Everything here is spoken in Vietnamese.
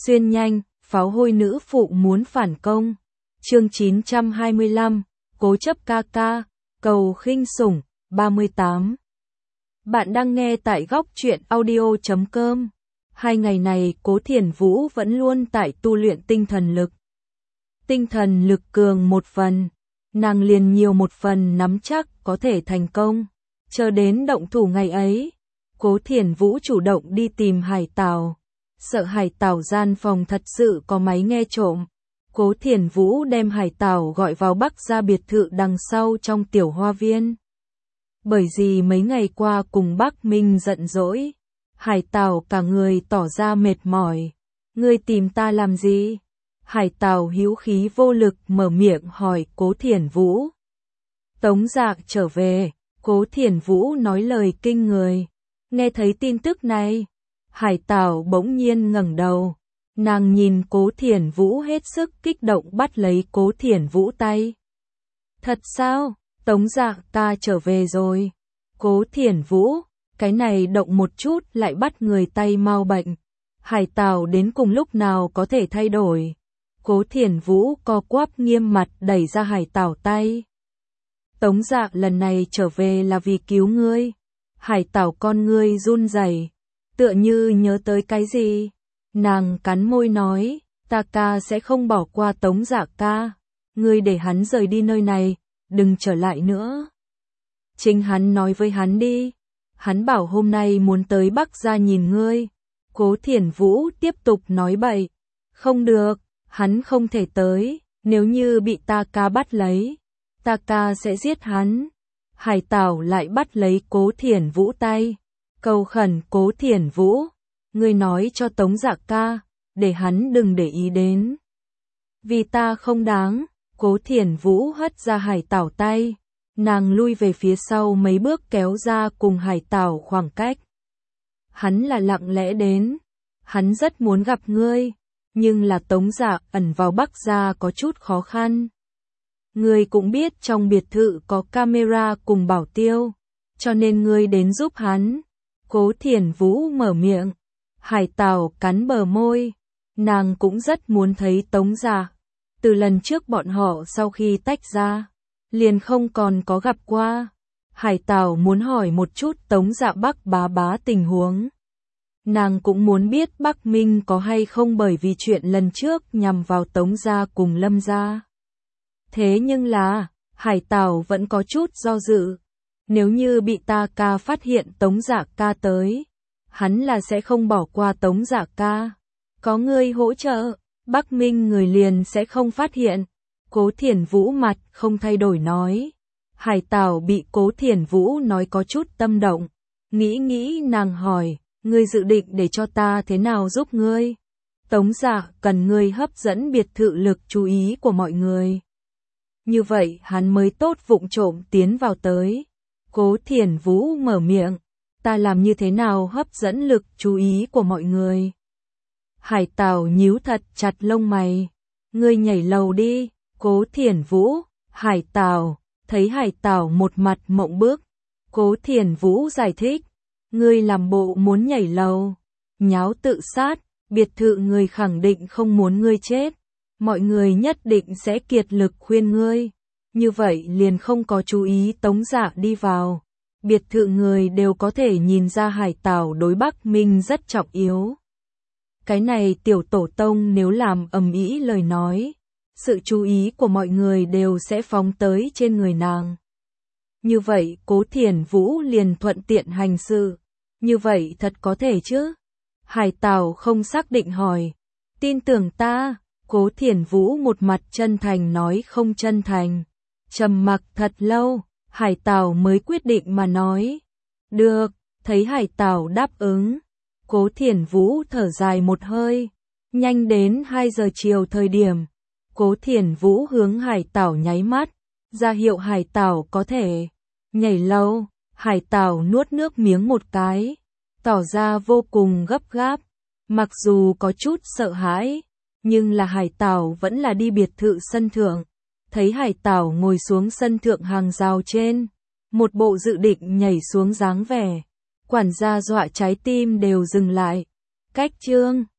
Xuyên nhanh, pháo hôi nữ phụ muốn phản công. Chương 925, cố chấp ca ca, cầu khinh sủng, 38. Bạn đang nghe tại góc truyện audio.com. 2 ngày này Cố Thiển Vũ vẫn luôn tại tu luyện tinh thần lực. Tinh thần lực cường một phần, nàng liền nhiều một phần nắm chắc có thể thành công. Chờ đến động thủ ngày ấy, Cố Thiển Vũ chủ động đi tìm Hải Tảo. Sợ Hải Tảo gian phòng thật sự có máy nghe trộm. Cố Thiển Vũ đem Hải Tảo gọi vào Bắc gia biệt thự đằng sau trong tiểu hoa viên. Bởi vì mấy ngày qua cùng Bắc Minh giận dỗi, Hải Tảo cả người tỏ ra mệt mỏi. Ngươi tìm ta làm gì? Hải Tảo hữu khí vô lực mở miệng hỏi Cố Thiển Vũ. Tống Dạ trở về, Cố Thiển Vũ nói lời kinh người. Nghe thấy tin tức này, Hải Tảo bỗng nhiên ngẩng đầu. Nàng nhìn Cố Thiển Vũ hết sức kích động bắt lấy Cố Thiển Vũ tay. Thật sao? Tống Dạ ca trở về rồi. Cố Thiển Vũ, cái này động một chút lại bắt người tay mau bệnh. Hải Tảo đến cùng lúc nào có thể thay đổi. Cố Thiển Vũ co quắp nghiêm mặt đẩy ra Hải Tảo tay. Tống Dạ lần này trở về là vì cứu ngươi. Hải Tảo con ngươi run rẩy, tựa như nhớ tới cái gì. Nàng cắn môi nói, ta ca sẽ không bỏ qua Tống Dạ ca. Ngươi để hắn rời đi nơi này, đừng trở lại nữa. Chính hắn nói với hắn đi. Hắn bảo hôm nay muốn tới Bắc gia nhìn ngươi. Cố Thiển Vũ tiếp tục nói bậy. Không được, hắn không thể tới. Nếu như bị ta ca bắt lấy, ta ca sẽ giết hắn. Hải Tảo lại bắt lấy Cố Thiển Vũ tay. Cầu khẩn Cố Thiển Vũ. Ngươi nói cho Tống Dạ ca, để hắn đừng để ý đến. Vì ta không đáng. Cố Thiển Vũ hất ra Hải Tảo tay. Nàng lui về phía sau mấy bước kéo ra cùng Hải Tảo khoảng cách. Hắn là lặng lẽ đến. Hắn rất muốn gặp ngươi. Nhưng là Tống Dạ ẩn vào Bắc gia có chút khó khăn. Ngươi cũng biết trong biệt thự có camera cùng bảo tiêu. Cho nên ngươi đến giúp hắn. Cố Thiển Vũ mở miệng. Hải Tảo cắn bờ môi. Nàng cũng rất muốn thấy Tống Dạ. Từ lần trước bọn họ sau khi tách ra, liền không còn có gặp qua. Hải Tảo muốn hỏi một chút Tống Dạ Bắc bá bá tình huống. Nàng cũng muốn biết Bắc Minh có hay không bởi vì chuyện lần trước nhằm vào Tống gia cùng Lâm gia. Thế nhưng là, Hải Tảo vẫn có chút do dự. Nếu như bị ta ca phát hiện Tống Dạ ca tới, hắn là sẽ không bỏ qua Tống Dạ ca. Có ngươi hỗ trợ, Bắc Minh người liền sẽ không phát hiện. Cố Thiển Vũ mặt không thay đổi nói. Hải Tảo bị Cố Thiển Vũ nói có chút tâm động. Nghĩ nàng hỏi, ngươi dự định để cho ta thế nào giúp ngươi? Tống Dạ cần ngươi hấp dẫn biệt thự lực chú ý của mọi người. Như vậy hắn mới tốt vụng trộm tiến vào tới. Cố Thiển Vũ mở miệng. Ta làm như thế nào hấp dẫn lực chú ý của mọi người? Hải Tảo nhíu thật chặt lông mày. Ngươi nhảy lầu đi. Cố Thiển Vũ, Hải Tảo. Thấy Hải Tảo một mặt mộng bức. Cố Thiển Vũ giải thích. Ngươi làm bộ muốn nhảy lầu. Nháo tự sát. Biệt thự người khẳng định không muốn ngươi chết. Mọi người nhất định sẽ kiệt lực khuyên ngươi. Như vậy liền không có chú ý Tống Dạ đi vào. Biệt thự người đều có thể nhìn ra Hải Tảo đối Bắc Minh rất trọng yếu. Cái này tiểu tổ tông nếu làm ầm ĩ lời nói, sự chú ý của mọi người đều sẽ phóng tới trên người nàng. Như vậy Cố Thiển Vũ liền thuận tiện hành sự. Như vậy thật có thể chứ? Hải Tảo không xác định hỏi. Tin tưởng ta. Cố Thiển Vũ một mặt chân thành nói không chân thành. Trầm mặc thật lâu, Hải Tảo mới quyết định mà nói. Được, thấy Hải Tảo đáp ứng. Cố Thiển Vũ thở dài một hơi. Nhanh đến 2 giờ chiều thời điểm. Cố Thiển Vũ hướng Hải Tảo nháy mắt. Ra hiệu Hải Tảo có thể nhảy lầu. Hải Tảo nuốt nước miếng một cái. Tỏ ra vô cùng gấp gáp. Mặc dù có chút sợ hãi. Nhưng là Hải Tảo vẫn là đi biệt thự sân thượng. Thấy Hải Tảo ngồi xuống sân thượng hàng rào trên. Một bộ dự định nhảy xuống dáng vẻ. Quản gia dọa trái tim đều dừng lại. Cách chương